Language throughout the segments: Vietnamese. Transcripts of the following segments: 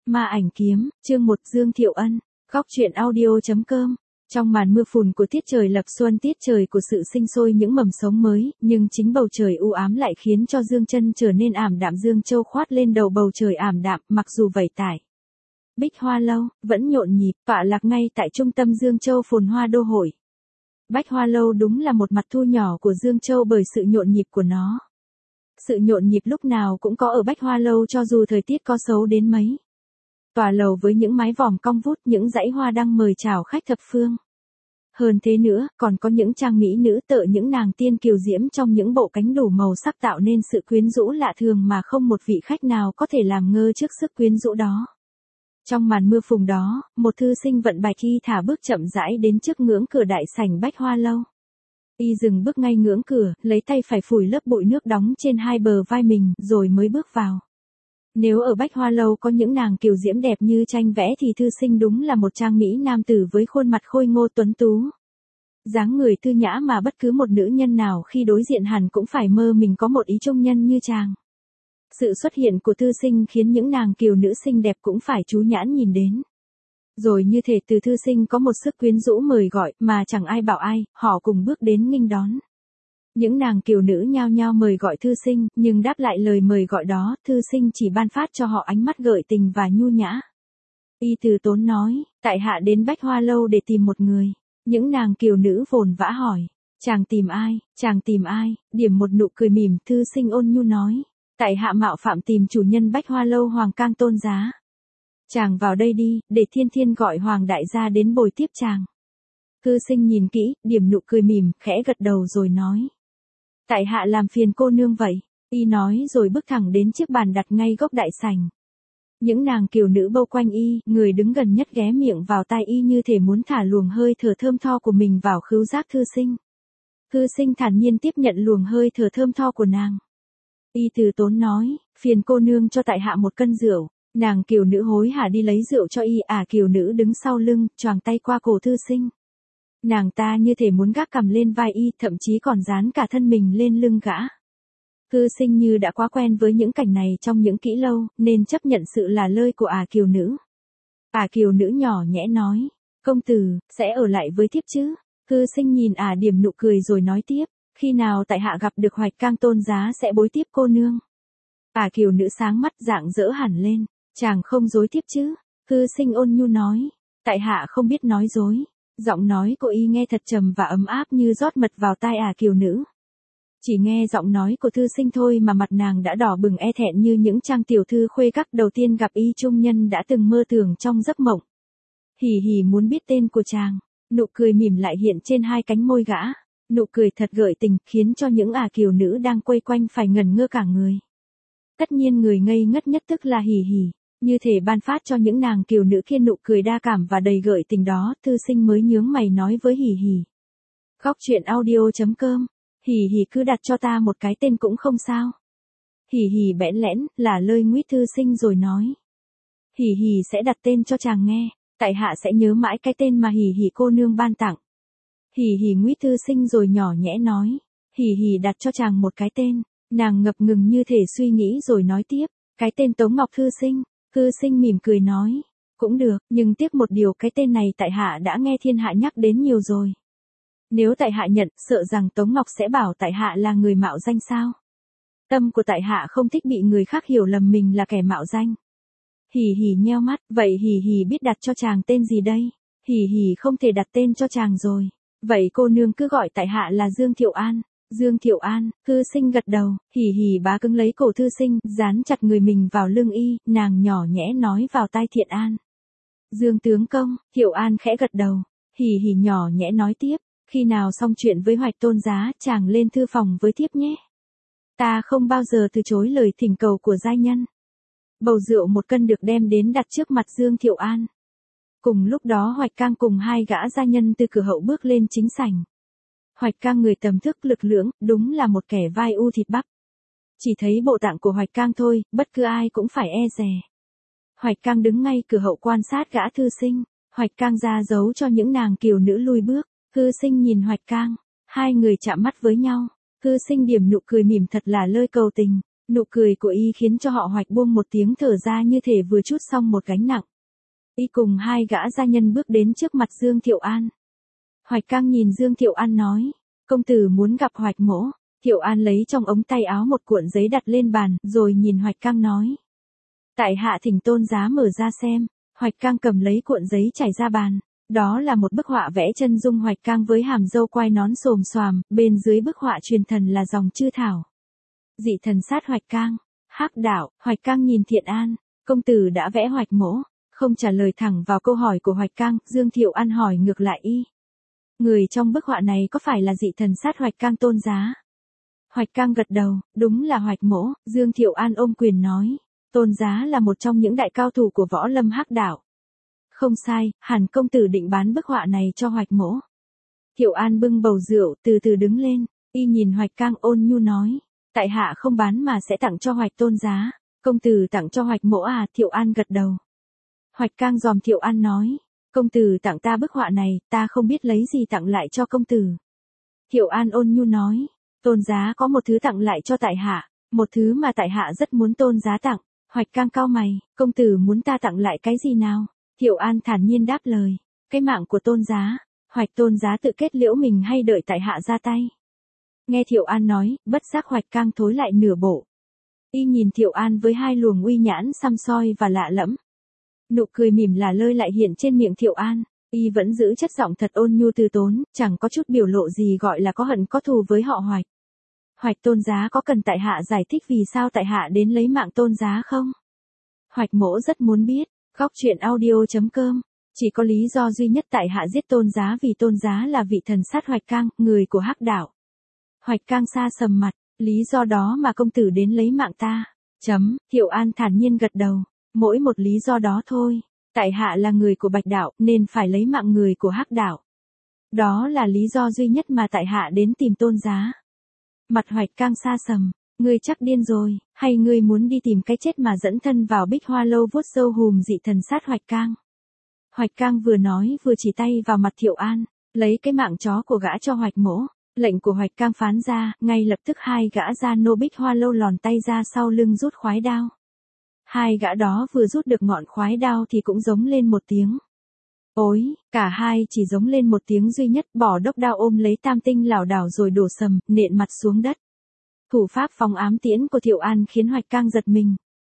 Ma ảnh kiếm, chương 1 Dương Thiệu Ân, góc truyện audio.com. Trong màn mưa phùn của tiết trời lập xuân, tiết trời của sự sinh sôi những mầm sống mới, nhưng chính bầu trời u ám lại khiến cho Dương Chân trở nên ảm đạm. Dương Châu khoát lên đầu bầu trời ảm đạm, mặc dù vậy tại Bích Hoa Lâu vẫn nhộn nhịp, tọa lạc ngay tại trung tâm Dương Châu phồn hoa đô hội. Bách Hoa Lâu đúng là một mặt thu nhỏ của Dương Châu bởi sự nhộn nhịp của nó. Sự nhộn nhịp lúc nào cũng có ở Bách Hoa Lâu cho dù thời tiết có xấu đến mấy. Tòa lầu với những mái vòm cong vút, những dãy hoa đăng mời chào khách thập phương. Hơn thế nữa, còn có những trang mỹ nữ tợ, những nàng tiên kiều diễm trong những bộ cánh đủ màu sắc tạo nên sự quyến rũ lạ thường mà không một vị khách nào có thể làm ngơ trước sức quyến rũ đó. Trong màn mưa phùn đó, một thư sinh vận bạch y thả bước chậm rãi đến trước ngưỡng cửa đại sảnh Bách Hoa Lâu. Y dừng bước ngay ngưỡng cửa, lấy tay phải phủi lớp bụi nước đóng trên hai bờ vai mình, rồi mới bước vào. Nếu ở Bách Hoa Lâu có những nàng kiều diễm đẹp như tranh vẽ thì thư sinh đúng là một trang mỹ nam tử với khuôn mặt khôi ngô tuấn tú. Dáng người tươi nhã mà bất cứ một nữ nhân nào khi đối diện hẳn cũng phải mơ mình có một ý trung nhân như chàng. Sự xuất hiện của thư sinh khiến những nàng kiều nữ xinh đẹp cũng phải chú nhãn nhìn đến. Rồi như thể từ thư sinh có một sức quyến rũ mời gọi mà chẳng ai bảo ai, họ cùng bước đến nghênh đón. Những nàng kiều nữ nhao nhao mời gọi thư sinh, nhưng đáp lại lời mời gọi đó, thư sinh chỉ ban phát cho họ ánh mắt gợi tình và nhu nhã. Y từ tốn nói, tại hạ đến Bách Hoa Lâu để tìm một người. Những nàng kiều nữ vồn vã hỏi, chàng tìm ai, điểm một nụ cười mỉm, thư sinh ôn nhu nói, tại hạ mạo phạm tìm chủ nhân Bách Hoa Lâu Hoàng Cang Tôn Giá. Chàng vào đây đi, để thiên thiên gọi Hoàng đại gia đến bồi tiếp chàng. Thư sinh nhìn kỹ, điểm nụ cười mỉm, khẽ gật đầu rồi nói. Tại hạ làm phiền cô nương vậy. Y nói rồi bước thẳng đến chiếc bàn đặt ngay góc đại sảnh. Những nàng kiều nữ bao quanh y, người đứng gần nhất ghé miệng vào tai y như thể muốn thả luồng hơi thở thơm tho của mình vào khứu giác thư sinh. Thư sinh thản nhiên tiếp nhận luồng hơi thở thơm tho của nàng. Y từ tốn nói, phiền cô nương cho tại hạ một cân rượu. Nàng kiều nữ hối hả đi lấy rượu cho y, kiều nữ đứng sau lưng, choàng tay qua cổ thư sinh. Nàng ta như thể muốn gác cằm lên vai y, thậm chí còn dán cả thân mình lên lưng gã. Thư sinh như đã quá quen với những cảnh này trong những kỹ lâu, nên chấp nhận sự là lơi của kiều nữ. Kiều nữ nhỏ nhẽ nói, công tử, sẽ ở lại với thiếp chứ? Thư sinh nhìn điểm nụ cười rồi nói tiếp, khi nào tại hạ gặp được Hoạch Cang Tôn Giá sẽ bối tiếp cô nương. Kiều nữ sáng mắt rạng rỡ hẳn lên, chàng không dối tiếp chứ? Thư sinh ôn nhu nói, tại hạ không biết nói dối. Giọng nói của y nghe thật trầm và ấm áp như rót mật vào tai kiều nữ. Chỉ nghe giọng nói của thư sinh thôi mà mặt nàng đã đỏ bừng e thẹn như những trang tiểu thư khuê các đầu tiên gặp y trung nhân đã từng mơ tưởng trong giấc mộng. Hỉ hỉ muốn biết tên của chàng. Nụ cười mỉm lại hiện trên hai cánh môi gã. Nụ cười thật gợi tình khiến cho những kiều nữ đang quây quanh phải ngẩn ngơ cả người. Tất nhiên người ngây ngất nhất tức là hỉ hỉ. Như thể ban phát cho những nàng kiều nữ kia nụ cười đa cảm và đầy gợi tình đó, thư sinh mới nhướng mày nói với hỉ hỉ. Góc truyện audio.com, hỉ hỉ cứ đặt cho ta một cái tên cũng không sao. Hỉ hỉ bẽn lẽn, là lơi nguýt thư sinh rồi nói. Hỉ hỉ sẽ đặt tên cho chàng nghe, tại hạ sẽ nhớ mãi cái tên mà hỉ hỉ cô nương ban tặng. Hỉ hỉ nguýt thư sinh rồi nhỏ nhẽ nói. Hỉ hỉ đặt cho chàng một cái tên, nàng ngập ngừng như thể suy nghĩ rồi nói tiếp, cái tên Tống Ngọc thư sinh. Thư sinh mỉm cười nói, cũng được, nhưng tiếc một điều cái tên này tại hạ đã nghe thiên hạ nhắc đến nhiều rồi. Nếu tại hạ nhận, sợ rằng Tống Ngọc sẽ bảo tại hạ là người mạo danh sao? Tâm của tại hạ không thích bị người khác hiểu lầm mình là kẻ mạo danh. Hỉ hỉ nheo mắt, vậy hỉ hỉ biết đặt cho chàng tên gì đây? Hỉ hỉ không thể đặt tên cho chàng rồi. Vậy cô nương cứ gọi tại hạ là Dương Thiệu An. Dương Thiệu An, thư sinh gật đầu, hỉ hỉ bá cứng lấy cổ thư sinh, dán chặt người mình vào lưng y, nàng nhỏ nhẽ nói vào tai Thiện An. Dương tướng công, Thiệu An khẽ gật đầu, hỉ hỉ nhỏ nhẽ nói tiếp, khi nào xong chuyện với Hoạch Tôn Giá, chàng lên thư phòng với thiếp nhé. Ta không bao giờ từ chối lời thỉnh cầu của giai nhân. Bầu rượu một cân được đem đến đặt trước mặt Dương Thiệu An. Cùng lúc đó Hoạch Cang cùng hai gã gia nhân từ cửa hậu bước lên chính sảnh. Hoạch Cang người tầm thước lực lưỡng, đúng là một kẻ vai u thịt bắp. Chỉ thấy bộ dạng của Hoạch Cang thôi, bất cứ ai cũng phải e dè. Hoạch Cang đứng ngay cửa hậu quan sát gã thư sinh. Hoạch Cang ra dấu cho những nàng kiều nữ lui bước. Thư sinh nhìn Hoạch Cang, hai người chạm mắt với nhau. Thư sinh điểm nụ cười mỉm thật là lơi cầu tình. Nụ cười của y khiến cho họ Hoạch buông một tiếng thở ra như thể vừa trút xong một gánh nặng. Y cùng hai gã gia nhân bước đến trước mặt Dương Thiệu An. Hoạch Cang nhìn Dương Thiệu An nói, công tử muốn gặp Hoạch mỗ. Thiệu An lấy trong ống tay áo một cuộn giấy đặt lên bàn, rồi nhìn Hoạch Cang nói. Tại hạ thỉnh tôn giá mở ra xem. Hoạch Cang cầm lấy cuộn giấy trải ra bàn. Đó là một bức họa vẽ chân dung Hoạch Cang với hàm râu quai nón xồm xoàm, bên dưới bức họa truyền thần là dòng chư thảo. Dị thần sát Hoạch Cang, hắc đạo. Hoạch Cang nhìn Thiện An, công tử đã vẽ Hoạch mỗ. Không trả lời thẳng vào câu hỏi của Hoạch Cang, Dương Thiệu An hỏi ngược lại y. Người trong bức họa này có phải là dị thần sát Hoạch Cang tôn giá? Hoạch Cang gật đầu, đúng là Hoạch mỗ. Dương Thiệu An ôm quyền nói, tôn giá là một trong những đại cao thủ của võ lâm hắc đạo. Không sai, hẳn công tử định bán bức họa này cho Hoạch mỗ. Thiệu An bưng bầu rượu, từ từ đứng lên, y nhìn Hoạch Cang ôn nhu nói, tại hạ không bán mà sẽ tặng cho Hoạch tôn giá. Công tử tặng cho Hoạch mỗ à? Thiệu An gật đầu. Hoạch Cang dòm Thiệu An nói, công tử tặng ta bức họa này, ta không biết lấy gì tặng lại cho công tử. Thiệu An ôn nhu nói, tôn giá có một thứ tặng lại cho tại hạ, một thứ mà tại hạ rất muốn tôn giá tặng. Hoạch Cang cau mày, công tử muốn ta tặng lại cái gì nào? Thiệu An thản nhiên đáp lời, cái mạng của tôn giá. Hoạch tôn giá tự kết liễu mình hay đợi tại hạ ra tay? Nghe Thiệu An nói, bất giác Hoạch Cang thối lại nửa bộ. Y nhìn Thiệu An với hai luồng uy nhãn săm soi và lạ lẫm. Nụ cười mỉm là lơi lại hiện trên miệng Thiệu An, y vẫn giữ chất giọng thật ôn nhu từ tốn, chẳng có chút biểu lộ gì gọi là có hận có thù với họ Hoạch. Hoạch tôn giá có cần tại hạ giải thích vì sao tại hạ đến lấy mạng tôn giá không? Hoạch mỗ rất muốn biết. Góc truyện audio.com. Chỉ có lý do duy nhất tại hạ giết tôn giá vì tôn giá là vị thần sát Hoạch Cang, người của hắc đạo. Hoạch Cang xa sầm mặt, lý do đó mà công tử đến lấy mạng ta. Thiệu An thản nhiên gật đầu, mỗi một lý do đó thôi. Tại hạ là người của bạch đạo nên phải lấy mạng người của hắc đạo. Đó là lý do duy nhất mà tại hạ đến tìm tôn giá. Mặt Hoạch Cang xa sầm, ngươi chắc điên rồi, hay ngươi muốn đi tìm cái chết mà dẫn thân vào Bích Hoa Lâu vuốt sâu hùm dị thần sát Hoạch Cang. Hoạch Cang vừa nói vừa chỉ tay vào mặt Thiệu An, lấy cái mạng chó của gã cho Hoạch mỗ. Lệnh của Hoạch Cang phán ra, ngay lập tức hai gã gia nô Bích Hoa Lâu lòn tay ra sau lưng rút khoái đao. Hai gã đó vừa rút được ngọn khoái đao thì cũng giống lên một tiếng. Ối, cả hai chỉ giống lên một tiếng duy nhất, bỏ đốc đao ôm lấy tam tinh lảo đảo rồi đổ sầm, nện mặt xuống đất. Thủ pháp phóng ám tiễn của Thiệu An khiến Hoạch Cang giật mình.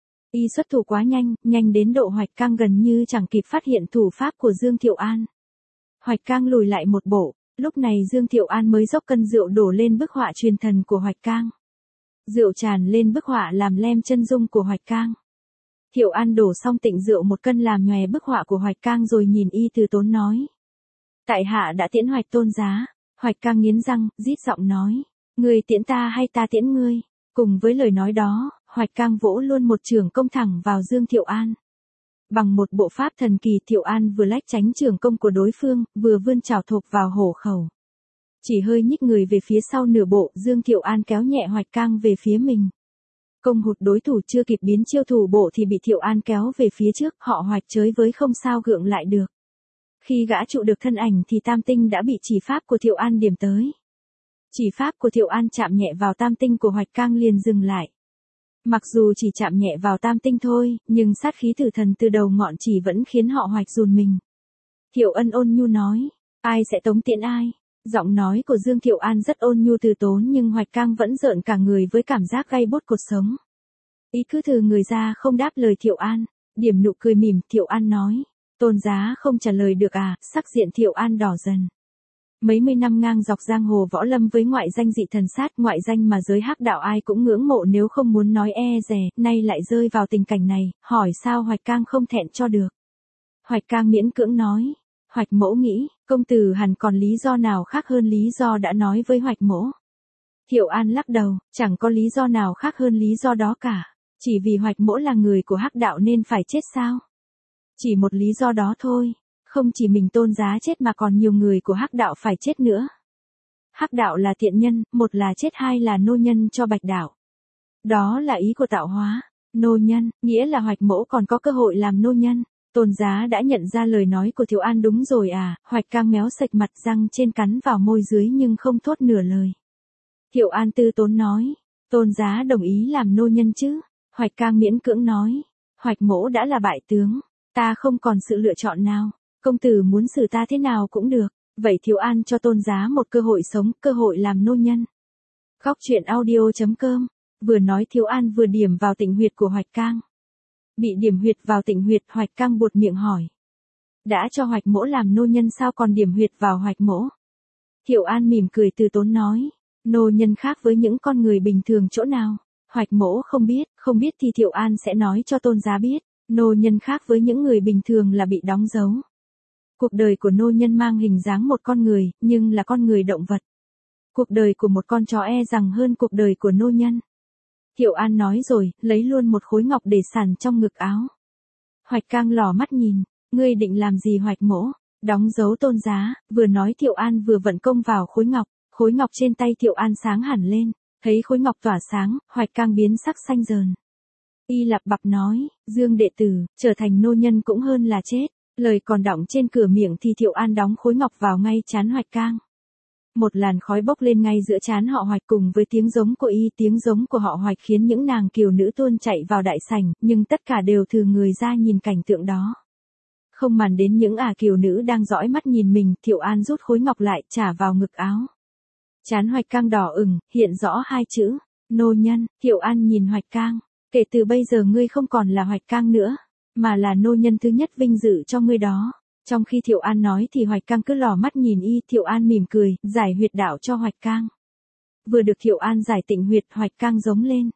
Y xuất thủ quá nhanh, nhanh đến độ Hoạch Cang gần như chẳng kịp phát hiện thủ pháp của Dương Thiệu An. Hoạch Cang lùi lại một bộ, lúc này Dương Thiệu An mới dốc cân rượu đổ lên bức họa truyền thần của Hoạch Cang. Rượu tràn lên bức họa làm lem chân dung của Hoạch Cang. Thiệu An đổ xong tịnh rượu một cân làm nhòe bức họa của Hoạch Cang rồi nhìn y từ tốn nói. Tại hạ đã tiễn Hoạch tôn giá. Hoạch Cang nghiến răng, rít giọng nói. Ngươi tiễn ta hay ta tiễn ngươi? Cùng với lời nói đó, Hoạch Cang vỗ luôn một chưởng công thẳng vào Dương Thiệu An. Bằng một bộ pháp thần kỳ, Thiệu An vừa lách tránh chưởng công của đối phương, vừa vươn chảo thộp vào hổ khẩu. Chỉ hơi nhích người về phía sau nửa bộ, Dương Thiệu An kéo nhẹ Hoạch Cang về phía mình. Công hụt đối thủ chưa kịp biến chiêu thủ bộ thì bị Thiệu An kéo về phía trước, họ Hoạch chới với không sao gượng lại được. Khi gã trụ được thân ảnh thì tam tinh đã bị chỉ pháp của Thiệu An điểm tới. Chỉ pháp của Thiệu An chạm nhẹ vào tam tinh của Hoạch Cang liền dừng lại. Mặc dù chỉ chạm nhẹ vào tam tinh thôi, nhưng sát khí tử thần từ đầu ngọn chỉ vẫn khiến họ Hoạch run mình. Thiệu Ân ôn nhu nói, ai sẽ tống tiễn ai? Giọng nói của Dương Thiệu An rất ôn nhu từ tốn nhưng Hoạch Cang vẫn rợn cả người với cảm giác gay bốt cột sống. Ý cứ thừ người ra không đáp lời Thiệu An, điểm nụ cười mỉm, Thiệu An nói, tôn giá không trả lời được à? Sắc diện Thiệu An đỏ dần. Mấy mươi năm ngang dọc giang hồ võ lâm với ngoại danh dị thần sát, ngoại danh mà giới hắc đạo ai cũng ngưỡng mộ nếu không muốn nói e dè, nay lại rơi vào tình cảnh này, hỏi sao Hoạch Cang không thẹn cho được. Hoạch Cang miễn cưỡng nói, Hoạch mỗ nghĩ, công tử hẳn còn lý do nào khác hơn lý do đã nói với Hoạch mỗ. Thiệu An lắc đầu, chẳng có lý do nào khác hơn lý do đó cả, chỉ vì Hoạch mỗ là người của hắc đạo nên phải chết sao? Chỉ một lý do đó thôi. Không chỉ mình tôn giá chết mà còn nhiều người của hắc đạo phải chết nữa. Hắc đạo là thiện nhân, một là chết hai là nô nhân cho bạch đạo. Đó là ý của tạo hóa. Nô nhân, nghĩa là Hoạch mỗ còn có cơ hội làm nô nhân. Tôn giá đã nhận ra lời nói của Thiệu An đúng rồi à? Hoạch Cang méo sạch mặt, răng trên cắn vào môi dưới nhưng không thốt nửa lời. Thiệu An tư tốn nói, Tôn giá đồng ý làm nô nhân chứ? Hoạch Cang miễn cưỡng nói. Hoạch mỗ đã là bại tướng, ta không còn sự lựa chọn nào, công tử muốn xử ta thế nào cũng được, vậy Thiệu An cho tôn giá một cơ hội sống, cơ hội làm nô nhân. Góc truyện audio.com, vừa nói Thiệu An vừa điểm vào tịnh huyệt của Hoạch Cang. Bị điểm huyệt vào tịnh huyệt, Hoạch Cang buột miệng hỏi. Đã cho Hoạch mỗ làm nô nhân sao còn điểm huyệt vào Hoạch mỗ? Thiệu An mỉm cười từ tốn nói, nô nhân khác với những con người bình thường chỗ nào? Hoạch mỗ không biết thì Thiệu An sẽ nói cho tôn giá biết, nô nhân khác với những người bình thường là bị đóng dấu. Cuộc đời của nô nhân mang hình dáng một con người, nhưng là con người động vật. Cuộc đời của một con chó e rằng hơn cuộc đời của nô nhân. Thiệu An nói rồi, lấy luôn một khối ngọc để sàn trong ngực áo. Hoạch Cang lỏ mắt nhìn, ngươi định làm gì Hoạch mỗ? Đóng dấu tôn giá, vừa nói Thiệu An vừa vận công vào khối ngọc trên tay Thiệu An sáng hẳn lên, thấy khối ngọc tỏa sáng, Hoạch Cang biến sắc xanh dờn. Y lặp bặp nói, Dương đệ tử, trở thành nô nhân cũng hơn là chết, lời còn đọng trên cửa miệng thì Thiệu An đóng khối ngọc vào ngay trán Hoạch Cang. Một làn khói bốc lên ngay giữa trán họ Hoạch cùng với tiếng giống của y, tiếng giống của họ Hoạch khiến những nàng kiều nữ tuôn chạy vào đại sảnh, nhưng tất cả đều thừ người ra nhìn cảnh tượng đó. Không màng đến những kiều nữ đang dõi mắt nhìn mình, Thiệu An rút khối ngọc lại, trả vào ngực áo. Trán Hoạch Cang đỏ ửng, hiện rõ hai chữ, nô nhân. Thiệu An nhìn Hoạch Cang, kể từ bây giờ ngươi không còn là Hoạch Cang nữa, mà là nô nhân thứ nhất vinh dự cho ngươi đó. Trong khi Thiệu An nói thì Hoạch Cang cứ lò mắt nhìn y, Thiệu An mỉm cười, giải huyệt đạo cho Hoạch Cang. Vừa được Thiệu An giải tịnh huyệt, Hoạch Cang giống lên.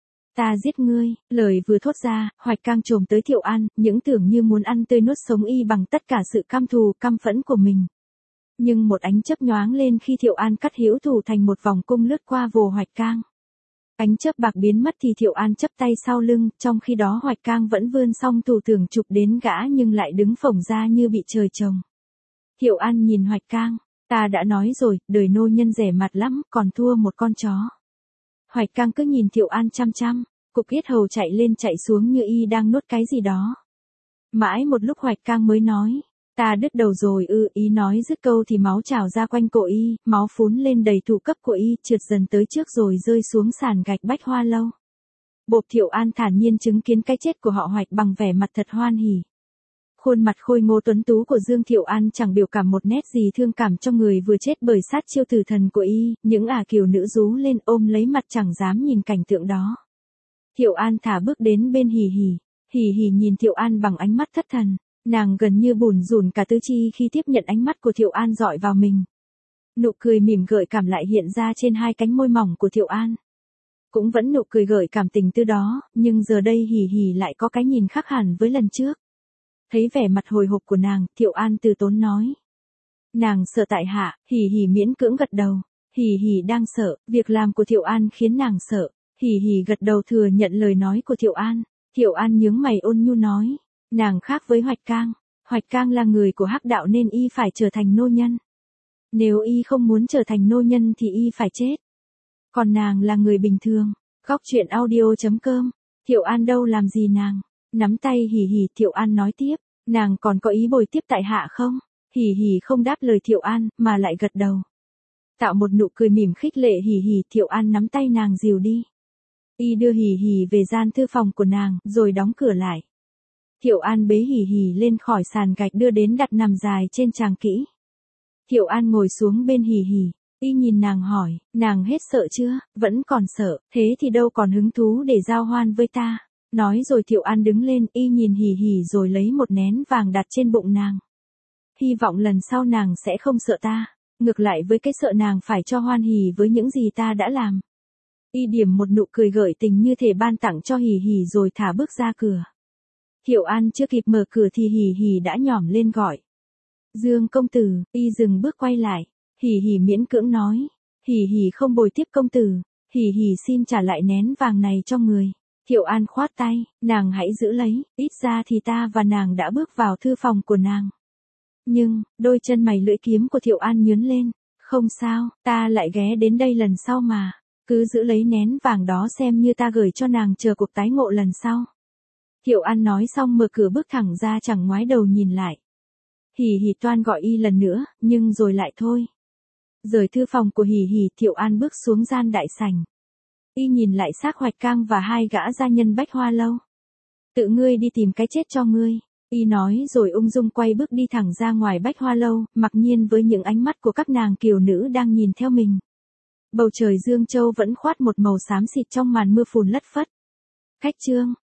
Ta giết ngươi, lời vừa thốt ra, Hoạch Cang chồm tới Thiệu An, những tưởng như muốn ăn tươi nuốt sống y bằng tất cả sự căm thù, căm phẫn của mình. Nhưng một ánh chớp nhoáng lên khi Thiệu An cắt hữu thủ thành một vòng cung lướt qua vồ Hoạch Cang. Ánh chớp bạc biến mất thì Thiệu An chắp tay sau lưng, trong khi đó Hoạch Cang vẫn vươn song thủ tưởng chụp đến gã nhưng lại đứng phổng ra như bị trời trồng. Thiệu An nhìn Hoạch Cang, ta đã nói rồi, đời nô nhân rẻ mặt lắm, còn thua một con chó. Hoạch Cang cứ nhìn Thiệu An chăm chăm, cục yết hầu chạy lên chạy xuống như y đang nuốt cái gì đó. Mãi một lúc Hoạch Cang mới nói, ta đứt đầu rồi ý nói dứt câu thì máu trào ra quanh cổ y, máu phún lên đầy thủ cấp của y, trượt dần tới trước rồi rơi xuống sàn gạch Bách Hoa Lâu. Bộp. Thiệu An thản nhiên chứng kiến cái chết của họ Hoạch bằng vẻ mặt thật hoan hỉ. Khuôn mặt khôi ngô tuấn tú của Dương Thiệu An chẳng biểu cảm một nét gì thương cảm cho người vừa chết bởi sát chiêu tử thần của y, những kiều nữ rú lên ôm lấy mặt chẳng dám nhìn cảnh tượng đó. Thiệu An thả bước đến bên Hỉ Hỉ nhìn Thiệu An bằng ánh mắt thất thần. Nàng gần như bủn rủn cả tứ chi khi tiếp nhận ánh mắt của Thiệu An dọi vào mình. Nụ cười mỉm gợi cảm lại hiện ra trên hai cánh môi mỏng của Thiệu An. Cũng vẫn nụ cười gợi cảm tình tư đó, nhưng giờ đây Hỉ Hỉ lại có cái nhìn khác hẳn với lần trước. Thấy vẻ mặt hồi hộp của nàng, Thiệu An từ tốn nói. Nàng sợ tại hạ, Hỉ Hỉ miễn cưỡng gật đầu. Hỉ Hỉ đang sợ, việc làm của Thiệu An khiến nàng sợ. Hỉ Hỉ gật đầu thừa nhận lời nói của Thiệu An. Thiệu An nhướng mày ôn nhu nói. Nàng khác với Hoạch Cang. Hoạch Cang là người của hắc đạo nên y phải trở thành nô nhân. Nếu y không muốn trở thành nô nhân thì y phải chết. Còn nàng là người bình thường. Góc truyện audio.com. Thiệu An đâu làm gì nàng. Nắm tay Hỉ Hỉ, Thiệu An nói tiếp. Nàng còn có ý bồi tiếp tại hạ không? Hỉ Hỉ không đáp lời Thiệu An, mà lại gật đầu. Tạo một nụ cười mỉm khích lệ Hỉ Hỉ, Thiệu An nắm tay nàng dìu đi. Y đưa Hỉ Hỉ về gian thư phòng của nàng, rồi đóng cửa lại. Thiệu An bế Hỉ Hỉ lên khỏi sàn gạch đưa đến đặt nằm dài trên tràng kỹ. Thiệu An ngồi xuống bên Hỉ Hỉ, y nhìn nàng hỏi, nàng hết sợ chưa? Vẫn còn sợ, thế thì đâu còn hứng thú để giao hoan với ta. Nói rồi Thiệu An đứng lên, y nhìn Hỉ Hỉ rồi lấy một nén vàng đặt trên bụng nàng. Hy vọng lần sau nàng sẽ không sợ ta, ngược lại với cái sợ nàng phải cho hoan hỉ với những gì ta đã làm. Y điểm một nụ cười gợi tình như thể ban tặng cho Hỉ Hỉ rồi thả bước ra cửa. Thiệu An chưa kịp mở cửa thì Hỉ Hỉ đã nhỏm lên gọi. Dương công tử. Y dừng bước quay lại. Hỉ Hỉ miễn cưỡng nói. Hỉ Hỉ không bồi tiếp công tử. Hỉ Hỉ xin trả lại nén vàng này cho người. Thiệu An khoát tay. Nàng hãy giữ lấy. Ít ra thì ta và nàng đã bước vào thư phòng của nàng. Nhưng, đôi chân mày lưỡi kiếm của Thiệu An nhướng lên. Không sao, ta lại ghé đến đây lần sau mà. Cứ giữ lấy nén vàng đó xem như ta gửi cho nàng chờ cuộc tái ngộ lần sau. Thiệu An nói xong mở cửa bước thẳng ra chẳng ngoái đầu nhìn lại. Hỉ Hỉ toan gọi y lần nữa, nhưng rồi lại thôi. Rời thư phòng của Hỉ Hỉ, Thiệu An bước xuống gian đại sảnh. Y nhìn lại xác Hoạch Cang và hai gã gia nhân Bách Hoa Lâu. Tự ngươi đi tìm cái chết cho ngươi. Y nói rồi ung dung quay bước đi thẳng ra ngoài Bách Hoa Lâu, mặc nhiên với những ánh mắt của các nàng kiều nữ đang nhìn theo mình. Bầu trời Dương Châu vẫn khoát một màu xám xịt trong màn mưa phùn lất phất. Khách trương.